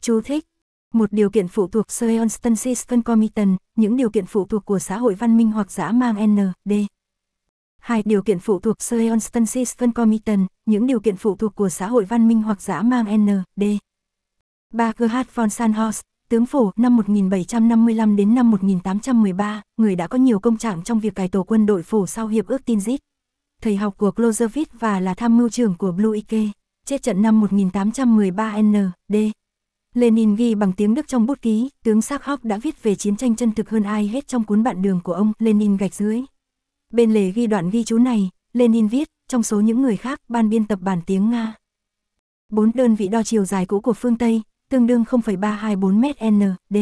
Chú thích. Một điều kiện phụ thuộc Circumstances concomitant, những điều kiện phụ thuộc của xã hội văn minh hoặc dã mang N, D. 2. Điều kiện phụ thuộc Circumstances concomitant, những điều kiện phụ thuộc của xã hội văn minh hoặc dã mang N, D. 3. Gerhard von Sandhorst, tướng phổ, năm 1755 đến năm 1813, người đã có nhiều công trạng trong việc cải tổ quân đội phổ sau hiệp ước Tilsit. Thầy học của Clausewitz và là tham mưu trưởng của Blucher, chết trận năm 1813 N, D. Lenin ghi bằng tiếng Đức trong bút ký, tướng Sarkov đã viết về chiến tranh chân thực hơn ai hết trong cuốn bạn đường của ông, Lenin gạch dưới. Bên lề ghi đoạn ghi chú này, Lenin viết, trong số những người khác, ban biên tập bản tiếng Nga. 4. Đơn vị đo chiều dài cũ của phương Tây, tương đương 0,324 m N, D.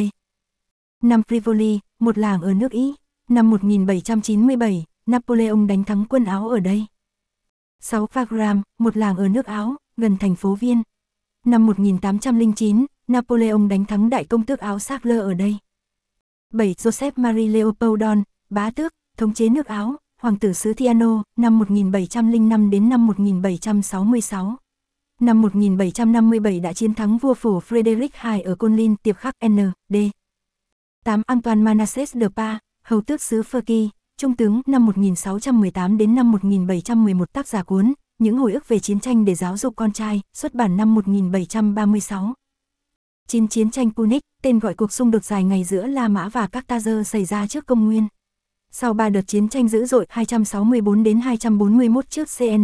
5. Privoli, một làng ở nước Ý. Năm 1797, Napoleon đánh thắng quân Áo ở đây. 6. Wagram, một làng ở nước Áo, gần thành phố Viên. Năm 1809, Napoleon đánh thắng đại công tước Áo Sackler ở đây. 7. Joseph Marie Leopoldon, bá tước, thống chế nước Áo, hoàng tử xứ Thiano, năm 1705 đến năm 1766. Năm 1757 đã chiến thắng vua phổ Frederick II ở Côn Lin, Tiệp Khắc N, D. 8. Antoine Manasseh de Pa, hầu tước xứ Phơ-ki, trung tướng, năm 1618 đến năm 1711, tác giả cuốn Những hồi ức về chiến tranh để giáo dục con trai, xuất bản năm 1736. 9. Chiến tranh Punic, tên gọi cuộc xung đột dài ngày giữa La Mã và Carthage xảy ra trước công nguyên. Sau 3 đợt chiến tranh dữ dội 264 đến 241 trước CN,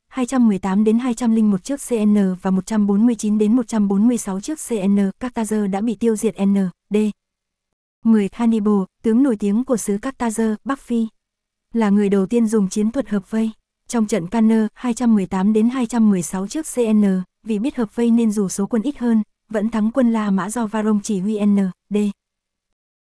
218 đến 201 trước CN và 149 đến 146 trước CN, Carthage đã bị tiêu diệt N, D. 10. Hannibal, tướng nổi tiếng của xứ Carthage, Bắc Phi, là người đầu tiên dùng chiến thuật hợp vây. Trong trận Cannae 218 đến 216 trước CN, vì biết hợp vây nên dù số quân ít hơn, vẫn thắng quân La Mã do Varron chỉ huy N, D.